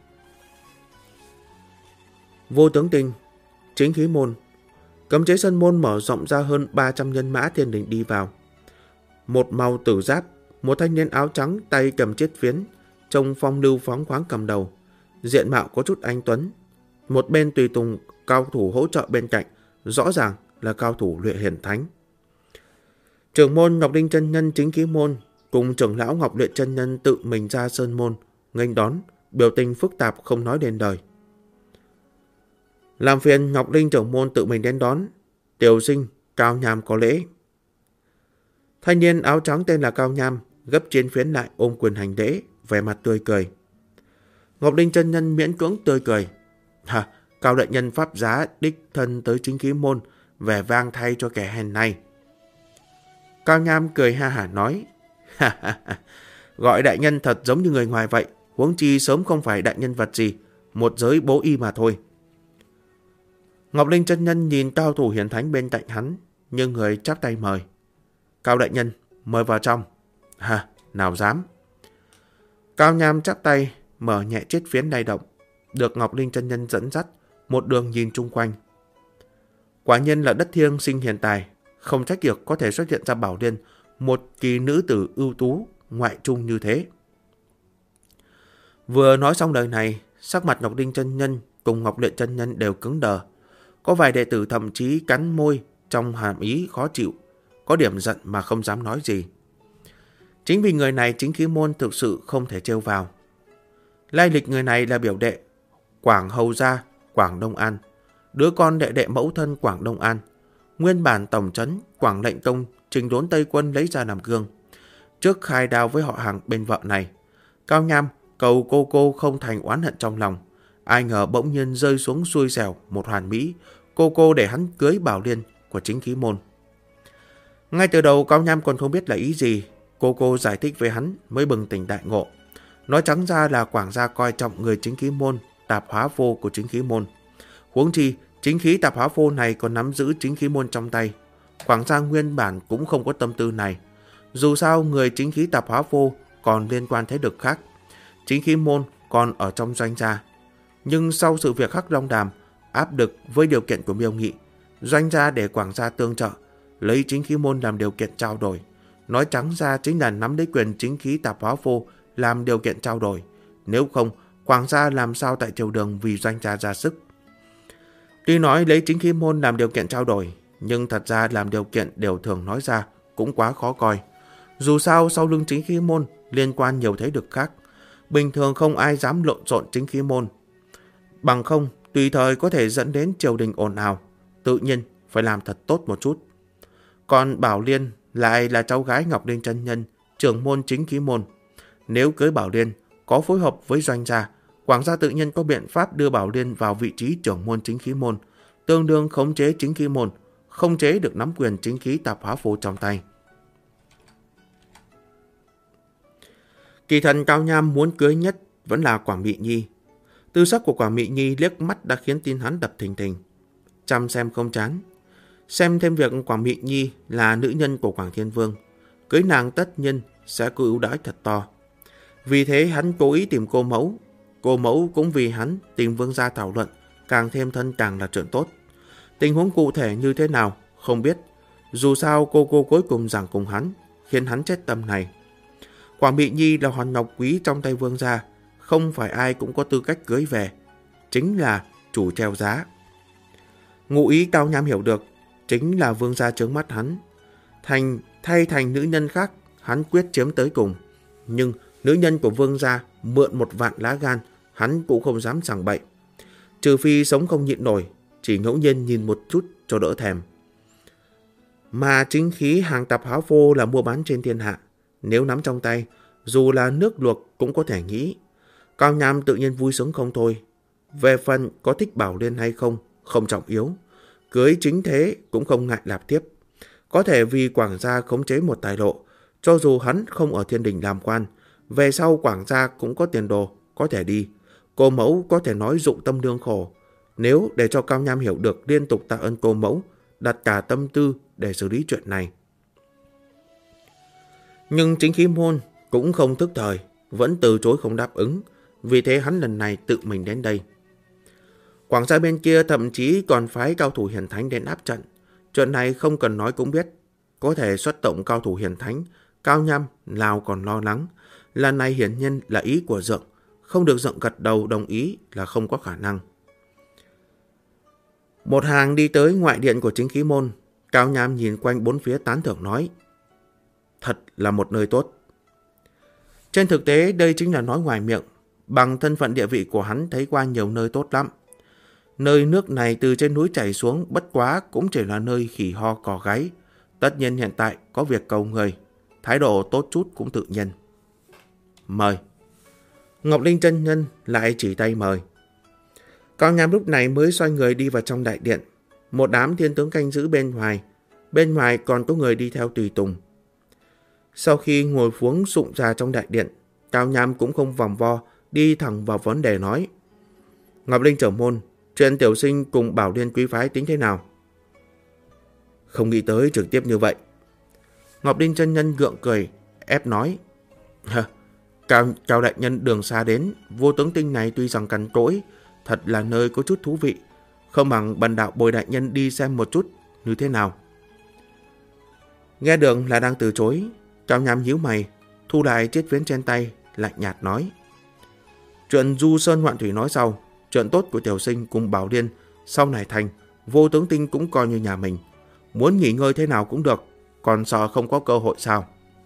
Vô tướng tinh, chính khí môn. Cấm chế sân môn mở rộng ra hơn 300 nhân mã thiên đình đi vào. Một màu tử giáp, một thanh niên áo trắng tay cầm chiết phiến, trông phong lưu phóng khoáng cầm đầu. Diện mạo có chút anh tuấn. Một bên tùy tùng cao thủ hỗ trợ bên cạnh, rõ ràng là cao thủ luyện hiển thánh. Trưởng môn Ngọc Đinh chân nhân chính khí môn cùng trưởng lão Ngọc Luyện chân nhân tự mình ra sơn môn nghênh đón, biểu tình phức tạp không nói đến đời. Làm phiền Ngọc Đinh trưởng môn tự mình đến đón. Tiểu sinh Cao Nham có lễ. Thanh niên áo trắng tên là Cao Nham gấp chiến phiến lại ôm quyền hành lễ, vẻ mặt tươi cười. Ngọc Đinh chân nhân miễn cưỡng tươi cười. Cao đại nhân pháp giá đích thân tới chính khí môn, vẻ vang thay cho kẻ hèn này. Cao Nham cười ha hả nói. Gọi đại nhân thật giống như người ngoài vậy, huống chi sớm không phải đại nhân vật gì, một giới bố y mà thôi. Ngọc Linh chân nhân nhìn cao thủ hiển thánh bên cạnh hắn, nhưng người chắp tay mời. Cao đại nhân, mời vào trong. Nào dám. Cao Nham chắp tay, mở nhẹ chiếc phiến lay động, được Ngọc Linh chân nhân dẫn dắt, một đường nhìn chung quanh. Quả nhiên là đất thiêng sinh hiền tài, không trách được có thể xuất hiện ra Bảo Liên, một kỳ nữ tử ưu tú, ngoại trung như thế. Vừa nói xong lời này, sắc mặt Ngọc Linh chân nhân cùng Ngọc Luyện chân nhân đều cứng đờ. Có vài đệ tử thậm chí cắn môi trong hàm ý khó chịu, có điểm giận mà không dám nói gì. Chính vì người này chính khí môn thực sự không thể trêu vào. Lai lịch người này là biểu đệ Quảng Hầu Gia, Quảng Đông An, đứa con đệ đệ mẫu thân Quảng Đông An, nguyên bản tổng trấn Quảng Lệnh Công trình đốn Tây Quân lấy ra làm gương. Trước khai đao với họ hàng bên vợ này, Cao Nham cầu cô không thành oán hận trong lòng. Ai ngờ bỗng nhiên rơi xuống xui xẻo một hoàn mỹ, cô để hắn cưới Bảo Liên của chính khí môn. Ngay từ đầu Cao Nham còn không biết là ý gì, cô giải thích với hắn mới bừng tỉnh đại ngộ. Nói trắng ra là Quảng gia coi trọng người chính khí môn, tạp hóa vô của chính khí môn. Huống chi chính khí tạp hóa vô này còn nắm giữ chính khí môn trong tay. Quảng gia nguyên bản cũng không có tâm tư này. Dù sao người chính khí tạp hóa vô còn liên quan thế lực khác, chính khí môn còn ở trong doanh gia. Nhưng sau sự việc Hắc Long Đàm áp lực với điều kiện của Miêu Nghị, doanh gia để Quảng gia tương trợ, lấy chính khí môn làm điều kiện trao đổi. Nói trắng ra chính là nắm lấy quyền chính khí tạp hóa vô làm điều kiện trao đổi. Nếu không, Quảng gia làm sao tại triều đường vì doanh gia ra sức. Tuy nói lấy chính khí môn làm điều kiện trao đổi, nhưng thật ra làm điều kiện đều thường nói ra cũng quá khó coi. Dù sao sau lưng chính khí môn liên quan nhiều thế lực khác, bình thường không ai dám lộn xộn chính khí môn. Bằng không, tùy thời có thể dẫn đến triều đình ồn ào, tự nhiên phải làm thật tốt một chút. Còn Bảo Liên lại là cháu gái Ngọc Linh chân nhân, trưởng môn chính khí môn. Nếu cưới Bảo Liên, có phối hợp với doanh gia, Quảng gia tự nhiên có biện pháp đưa Bảo Liên vào vị trí trưởng môn chính khí môn, tương đương khống chế chính khí môn, không chế được nắm quyền chính khí tạp hóa vô trong tay. Kỳ thần Cao Nham muốn cưới nhất vẫn là Quảng Mị Nhi. Tư sắc của Quảng Mị Nhi liếc mắt đã khiến tim hắn đập thình thình. Chăm xem không chán. Xem thêm việc Quảng Mị Nhi là nữ nhân của Quảng Thiên Vương, cưới nàng tất nhiên sẽ có ưu đãi thật to. Vì thế hắn cố ý tìm cô mẫu. Cô mẫu cũng vì hắn tìm vương gia thảo luận, càng thêm thân càng là chuyện tốt. Tình huống cụ thể như thế nào không biết. Dù sao cô cuối cùng giảng cùng hắn, khiến hắn chết tâm này. Quảng Bị Nhi là hòn ngọc quý trong tay vương gia, không phải ai cũng có tư cách cưới về, chính là chủ treo giá. Ngụ ý Cao Nham hiểu được, chính là vương gia trướng mắt hắn. Thay thành nữ nhân khác, hắn quyết chiếm tới cùng. Nhưng nữ nhân của vương gia mượn 1 vạn lá gan, hắn cũng không dám sảng bậy. Trừ phi sống không nhịn nổi, chỉ ngẫu nhiên nhìn một chút cho đỡ thèm. Mà chính khí hàng tạp háo phô là mua bán trên thiên hạ. Nếu nắm trong tay, dù là nước luộc cũng có thể nghĩ. Cao Nham tự nhiên vui sướng không thôi. Về phần có thích Bảo Liên hay không, không trọng yếu. Cưới chính thế cũng không ngại lạp tiếp. Có thể vì Quảng gia khống chế một tài lộ, cho dù hắn không ở thiên đình làm quan, về sau Quảng gia cũng có tiền đồ, có thể đi. Cô mẫu có thể nói dụng tâm lương khổ. Nếu để cho Cao Nham hiểu được liên tục tạ ơn cô mẫu, đặt cả tâm tư để xử lý chuyện này. Nhưng chính khí môn cũng không thức thời, vẫn từ chối không đáp ứng. Vì thế hắn lần này tự mình đến đây. Quảng gia bên kia thậm chí còn phái cao thủ hiển thánh đến áp trận. Chuyện này không cần nói cũng biết. Có thể xuất động cao thủ hiển thánh, Cao Nham nào còn lo lắng. Lần này hiển nhiên là ý của Dượng. Không được Dượng gật đầu đồng ý là không có khả năng. Một hàng đi tới ngoại điện của chính khí môn. Cao Nham nhìn quanh bốn phía tán thưởng nói: thật là một nơi tốt. Trên thực tế đây chính là nói ngoài miệng. Bằng thân phận địa vị của hắn thấy qua nhiều nơi tốt lắm. Nơi nước này từ trên núi chảy xuống bất quá cũng chỉ là nơi khỉ ho cò gáy. Tất nhiên hiện tại có việc cầu người, thái độ tốt chút cũng tự nhiên. Mời. Ngọc Linh chân nhân lại chỉ tay mời. Cao Nham lúc này mới xoay người đi vào trong đại điện. Một đám thiên tướng canh giữ bên ngoài còn có người đi theo tùy tùng. Sau khi ngồi xuống sụng trà trong đại điện, Cao Nham cũng không vòng vo, đi thẳng vào vấn đề nói: Ngọc Linh trưởng môn, chuyện tiểu sinh cùng Bảo Liên quý phái tính thế nào? Không nghĩ tới trực tiếp như vậy. Ngọc Linh chân nhân gượng cười, ép nói: Cao đại nhân đường xa đến, vô tướng tinh này tuy rằng cằn cỗi, thật là nơi có chút thú vị. Không bằng bần đạo bồi đại nhân đi xem một chút như thế nào. Nghe đường là đang từ chối. Cao Nham nhíu mày, thu lại chiếc phiến trên tay, lạnh nhạt nói: chuyện du sơn ngoạn thủy nói sau. Chuyện tốt của tiểu sinh cùng Bảo Liên sau này thành, vô tướng tinh cũng coi như nhà mình. Muốn nghỉ ngơi thế nào cũng được, còn sợ không có cơ hội sao?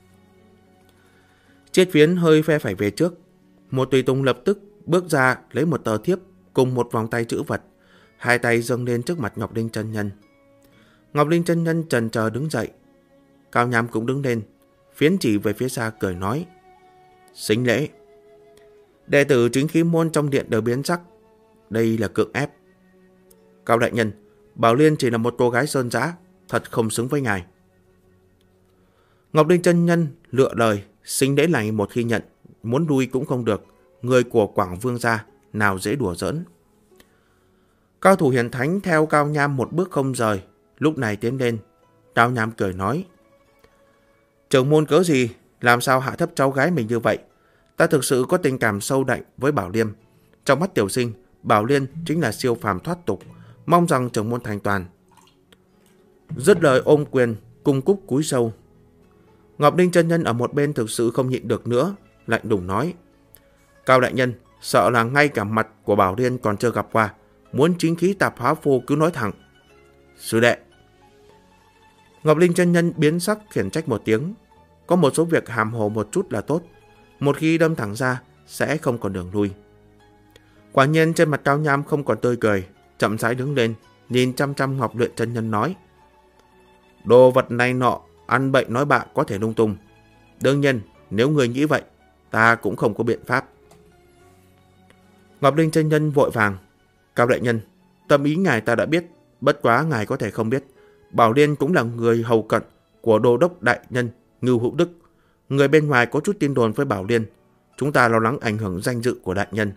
Chiếc phiến hơi phe phẩy về trước. Một tùy tùng lập tức bước ra lấy một tờ thiếp cùng một vòng tay chữ vật, hai tay dâng lên trước mặt Ngọc Linh chân nhân. Ngọc Linh chân nhân chần chờ đứng dậy. Cao Nham cũng đứng lên, phiến chỉ về phía xa cười nói: xính lễ. Đệ tử chính khí môn trong điện đều biến sắc. Đây là cưỡng ép. Cao đại nhân, Bảo Liên chỉ là một cô gái sơn dã, thật không xứng với ngài. Ngọc Linh chân nhân lựa lời, xính lễ này một khi nhận, muốn lui cũng không được. Người của Quảng Vương gia nào dễ đùa giỡn. Cao thủ hiển thánh theo Cao Nham một bước không rời, lúc này tiến lên. Cao Nham cười nói: trưởng môn cớ gì, làm sao hạ thấp cháu gái mình như vậy? Ta thực sự có tình cảm sâu đậm với Bảo Liên. Trong mắt tiểu sinh, Bảo Liên chính là siêu phàm thoát tục, mong rằng trưởng môn thành toàn. Dứt lời ôm quyền, cung cúc cúi sâu. Ngọc Linh chân nhân ở một bên thực sự không nhịn được nữa, lạnh lùng nói: Cao đại nhân, sợ là ngay cả mặt của Bảo Liên còn chưa gặp qua, muốn chính khí tạp hóa phô cứ nói thẳng. Sư đệ. Ngọc Linh chân nhân biến sắc khiển trách một tiếng. Có một số việc hàm hồ một chút là tốt, một khi đâm thẳng ra sẽ không còn đường lui. Quả nhiên trên mặt Cao Nham không còn tươi cười, chậm rãi đứng lên, nhìn chăm chăm Ngọc Luyện chân nhân nói: đồ vật này nọ, ăn bậy nói bạ có thể lung tung. Đương nhiên, nếu người nghĩ vậy, ta cũng không có biện pháp. Ngọc Linh chân nhân vội vàng: Cao đại nhân, tâm ý ngài ta đã biết, bất quá ngài có thể không biết, Bảo Liên cũng là người hầu cận của đô đốc đại nhân Ngưu Hữu Đức. Người bên ngoài có chút tin đồn với Bảo Liên, chúng ta lo lắng ảnh hưởng danh dự của đại nhân.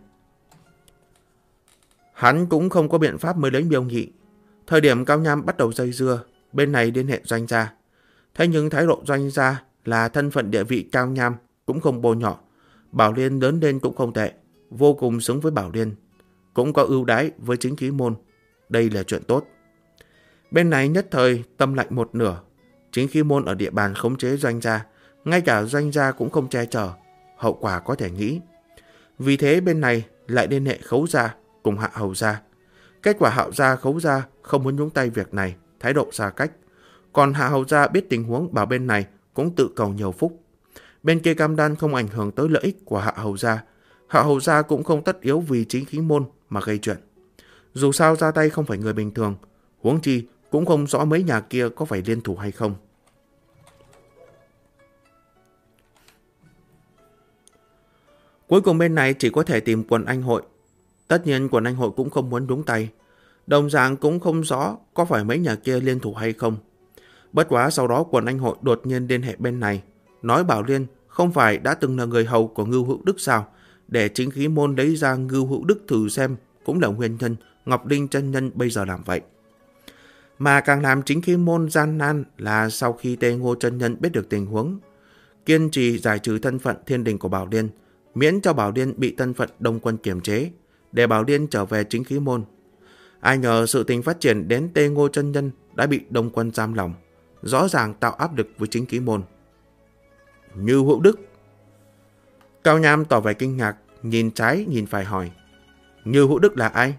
Hắn cũng không có biện pháp mới lấy Miêu Nhị. Thời điểm Cao Nham bắt đầu dây dưa, bên này liên hệ Doanh gia. Thế nhưng thái độ Doanh gia là thân phận địa vị Cao Nham cũng không bôi nhọ. Bảo Liên lớn lên cũng không tệ, vô cùng xứng với Bảo Liên, cũng có ưu đãi với chính khí môn. Đây là chuyện tốt. Bên này nhất thời tâm lạnh một nửa. Chính khí môn ở địa bàn khống chế Doanh gia, ngay cả doanh gia cũng không che chở, hậu quả có thể nghĩ. Vì thế bên này lại liên hệ Khấu gia cùng Hạ Hầu gia. Kết quả Hạo gia, Khấu gia không muốn nhúng tay việc này, thái độ xa cách. Còn Hạ Hầu gia biết tình huống, bảo bên này cũng tự cầu nhiều phúc. Bên kia cam đoan không ảnh hưởng tới lợi ích của Hạ Hầu gia. Hạ Hầu gia cũng không tất yếu vì Chính Khí môn mà gây chuyện. Dù sao ra tay không phải người bình thường, huống chi cũng không rõ mấy nhà kia có phải liên thủ hay không. Cuối cùng bên này chỉ có thể tìm Quần Anh hội. Tất nhiên Quần Anh hội cũng không muốn đúng tay. Đồng dạng cũng không rõ có phải mấy nhà kia liên thủ hay không. Bất quá sau đó Quần Anh hội đột nhiên liên hệ bên này, nói Bảo Liên không phải đã từng là người hầu của Ngưu Hữu Đức sao, để Chính Khí môn lấy ra Ngưu Hữu Đức thử xem cũng là nguyên nhân Ngọc Linh chân nhân bây giờ làm vậy. Mà càng làm Chính Khí môn gian nan là sau khi Tê Ngô chân nhân biết được tình huống, kiên trì giải trừ thân phận thiên đình của Bảo Liên, miễn cho Bảo Liên bị thân phận Đông quân kiềm chế, để Bảo Liên trở về Chính Khí môn. Ai ngờ sự tình phát triển đến Tê Ngô chân nhân đã bị Đông quân giam lòng, rõ ràng tạo áp lực với Chính Khí môn. Ngưu Hữu Đức. Cao Nham tỏ vẻ kinh ngạc, nhìn trái nhìn phải hỏi, Ngưu Hữu Đức là ai?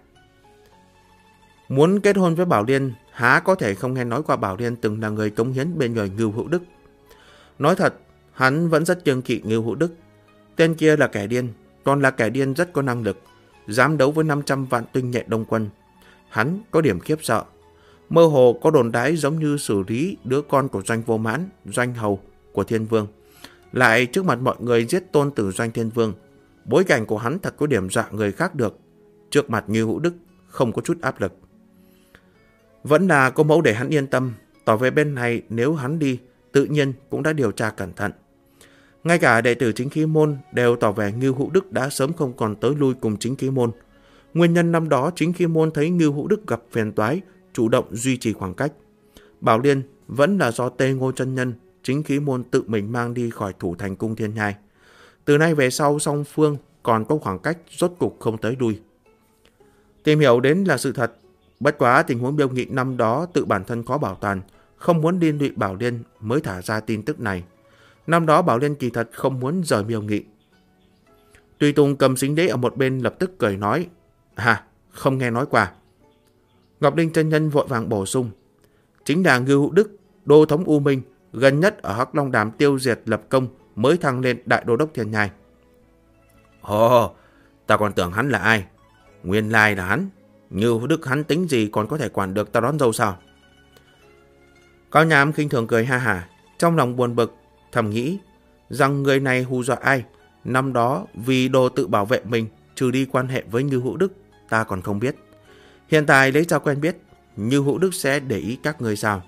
Muốn kết hôn với Bảo Liên, há có thể không nghe nói qua Bảo Liên từng là người cống hiến bên người Ngưu Hữu Đức. Nói thật, hắn vẫn rất kiêng kỵ Ngưu Hữu Đức. Tên kia là kẻ điên, còn là kẻ điên rất có năng lực, dám đấu với 500 vạn tinh nhuệ Đông quân. Hắn có điểm khiếp sợ. Mơ hồ có đồn đãi giống như xử lý đứa con của Doanh Vô Mãn, Doanh hầu của Thiên Vương, lại trước mặt mọi người giết tôn tử Doanh Thiên Vương. Bối cảnh của hắn thật có điểm dọa người khác được. Trước mặt Ngưu Hữu Đức không có chút áp lực. Vẫn là có mẫu để hắn yên tâm, tỏ về bên này nếu hắn đi, tự nhiên cũng đã điều tra cẩn thận. Ngay cả đệ tử Chính Khí môn đều tỏ vẻ Ngưu Hữu Đức đã sớm không còn tới lui cùng Chính Khí môn. Nguyên nhân năm đó Chính Khí môn thấy Ngưu Hữu Đức gặp phiền toái, chủ động duy trì khoảng cách. Bảo Liên vẫn là do Tê Ngô chân nhân, Chính Khí môn tự mình mang đi khỏi thủ thành cung Thiên Nhai. Từ nay về sau song phương còn có khoảng cách, rốt cục không tới lui. Tìm hiểu đến là sự thật. Bất quá tình huống Miêu Nghị năm đó tự bản thân khó bảo toàn, không muốn liên lụy Bảo Liên mới thả ra tin tức này. Năm đó Bảo Liên kỳ thật không muốn rời Miêu Nghị. Tùy Tùng cầm xính đế ở một bên lập tức cười nói, không nghe nói qua. Ngọc Linh chân nhân vội vàng bổ sung, chính là Ngưu Hữu Đức, đô thống U Minh, gần nhất ở Hắc Long Đàm tiêu diệt lập công mới thăng lên đại đô đốc Thiên Nhai. Ồ, ta còn tưởng hắn là ai? Nguyên lai là hắn. Ngưu Hữu Đức hắn tính gì còn có thể quản được ta đón dâu sao? Cao Nham khinh thường cười ha hả, trong lòng buồn bực, thầm nghĩ rằng người này hù dọa ai. Năm đó vì đồ tự bảo vệ mình, trừ đi quan hệ với Ngưu Hữu Đức, ta còn không biết. Hiện tại lấy sao quen biết, Ngưu Hữu Đức sẽ để ý các người sao?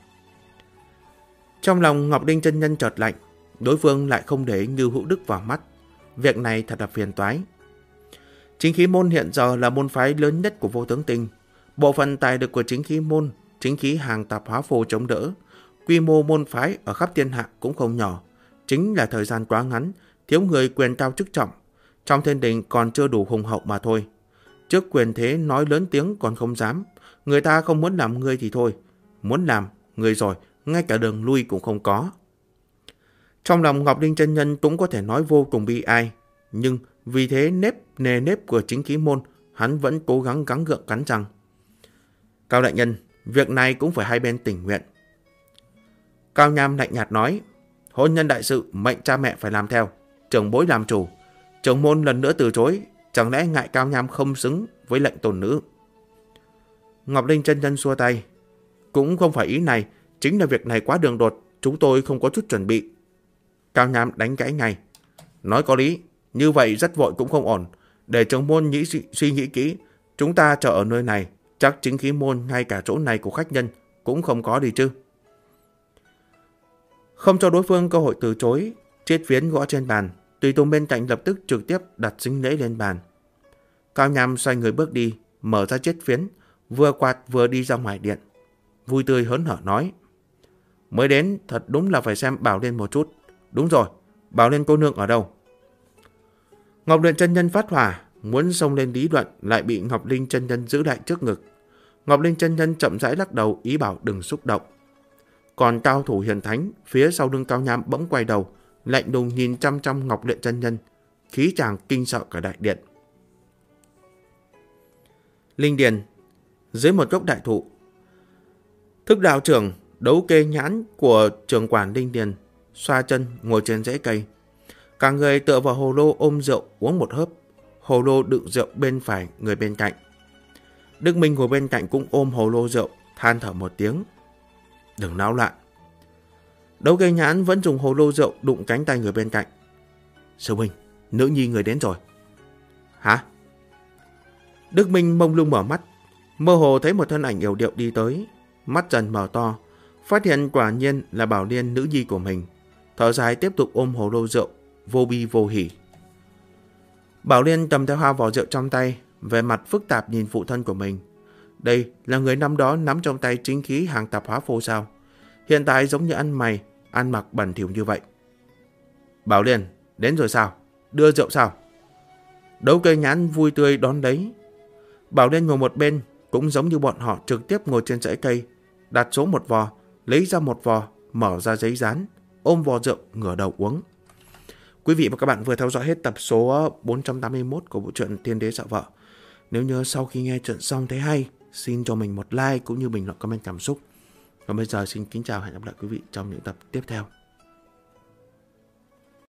Trong lòng Ngọc Linh chân nhân chợt lạnh, đối phương lại không để Ngưu Hữu Đức vào mắt. Việc này thật là phiền toái. Chính Khí môn hiện giờ là môn phái lớn nhất của Vô Tướng Tinh. Bộ phận tài lực của Chính Khí môn, chính khí hàng tạp hóa phù chống đỡ. Quy mô môn phái ở khắp thiên hạ cũng không nhỏ. Chính là thời gian quá ngắn, thiếu người quyền cao chức trọng. Trong thiên đình còn chưa đủ hùng hậu mà thôi. Trước quyền thế nói lớn tiếng còn không dám. Người ta không muốn làm ngươi thì thôi. Muốn làm, người rồi, ngay cả đường lui cũng không có. Trong lòng Ngọc Linh chân nhân cũng có thể nói vô cùng bi ai. Nhưng vì thế nề nếp của Chính Khí môn, hắn vẫn cố gắng gắng gượng cắn răng. Cao đại nhân, việc này cũng phải hai bên tình nguyện. Cao Nham lạnh nhạt nói, hôn nhân đại sự mệnh cha mẹ phải làm theo, trưởng bối làm chủ. Trưởng môn lần nữa từ chối, chẳng lẽ ngại Cao Nham không xứng với lệnh tôn nữ? Ngọc Linh chân nhân xua tay, cũng không phải ý này, chính là việc này quá đường đột, chúng tôi không có chút chuẩn bị. Cao Nham đánh gãy ngay, nói có lý, như vậy rất vội cũng không ổn, để trưởng môn suy nghĩ kỹ, chúng ta chờ ở nơi này, chắc Chính Khí môn ngay cả chỗ này của khách nhân cũng không có đi chứ. Không cho đối phương cơ hội từ chối, chiết phiến gõ trên bàn, Tùy Tùng bên cạnh lập tức trực tiếp đặt dính lễ lên bàn. Cao Nham xoay người bước đi, mở ra chiết phiến, vừa quạt vừa đi ra ngoài điện. Vui tươi hớn hở nói, mới đến thật đúng là phải xem Bảo Liên một chút. Đúng rồi, Bảo Liên cô nương ở đâu? Ngọc Luyện chân nhân phát hỏa, muốn xông lên lý luận lại bị Ngọc Linh chân nhân giữ lại trước ngực. Ngọc Linh chân nhân chậm rãi lắc đầu ý bảo đừng xúc động. Còn cao thủ hiền thánh phía sau lưng Cao Nham bỗng quay đầu, lạnh lùng nhìn chăm chăm Ngọc Luyện chân nhân, khí chàng kinh sợ cả đại điện. Linh điền, dưới một gốc đại thụ, Thức đạo trưởng Đấu Kê Nhãn của trưởng quản linh điền xoa chân ngồi trên rễ cây. Cả người tựa vào hồ lô ôm rượu uống một hớp. Hồ lô đựng rượu bên phải người bên cạnh. Đức Minh ngồi bên cạnh cũng ôm hồ lô rượu, than thở một tiếng. Đừng náo loạn. Đấu Kê Nhãn vẫn dùng hồ lô rượu đụng cánh tay người bên cạnh. Sư huynh, nữ nhi người đến rồi. Hả? Đức Minh mông lung mở mắt, mơ hồ thấy một thân ảnh yểu điệu đi tới. Mắt dần mở to, phát hiện quả nhiên là Bảo Liên, nữ nhi của mình. Thở dài tiếp tục ôm hồ lô rượu, vô bi vô hỉ. Bảo Liên cầm theo hai vỏ rượu trong tay, về mặt phức tạp nhìn phụ thân của mình. Đây là người năm đó nắm trong tay chính khí hàng tạp hóa phô sao. Hiện tại giống như ăn mày, ăn mặc bẩn thỉu như vậy. Bảo Liên, đến rồi sao? Đưa rượu sao? Đấu Kê Nhãn vui tươi đón lấy. Bảo Liên ngồi một bên, cũng giống như bọn họ trực tiếp ngồi trên rễ cây, đặt xuống một vò, lấy ra một vò, mở ra giấy dán, ôm vò rượu ngửa đầu uống. Quý vị và các bạn vừa theo dõi hết tập số 481 của bộ truyện Tiên Đế Sợ Vợ. Nếu như sau khi nghe chuyện xong thấy hay, xin cho mình một like cũng như bình luận comment cảm xúc. Còn bây giờ xin kính chào, hẹn gặp lại quý vị trong những tập tiếp theo.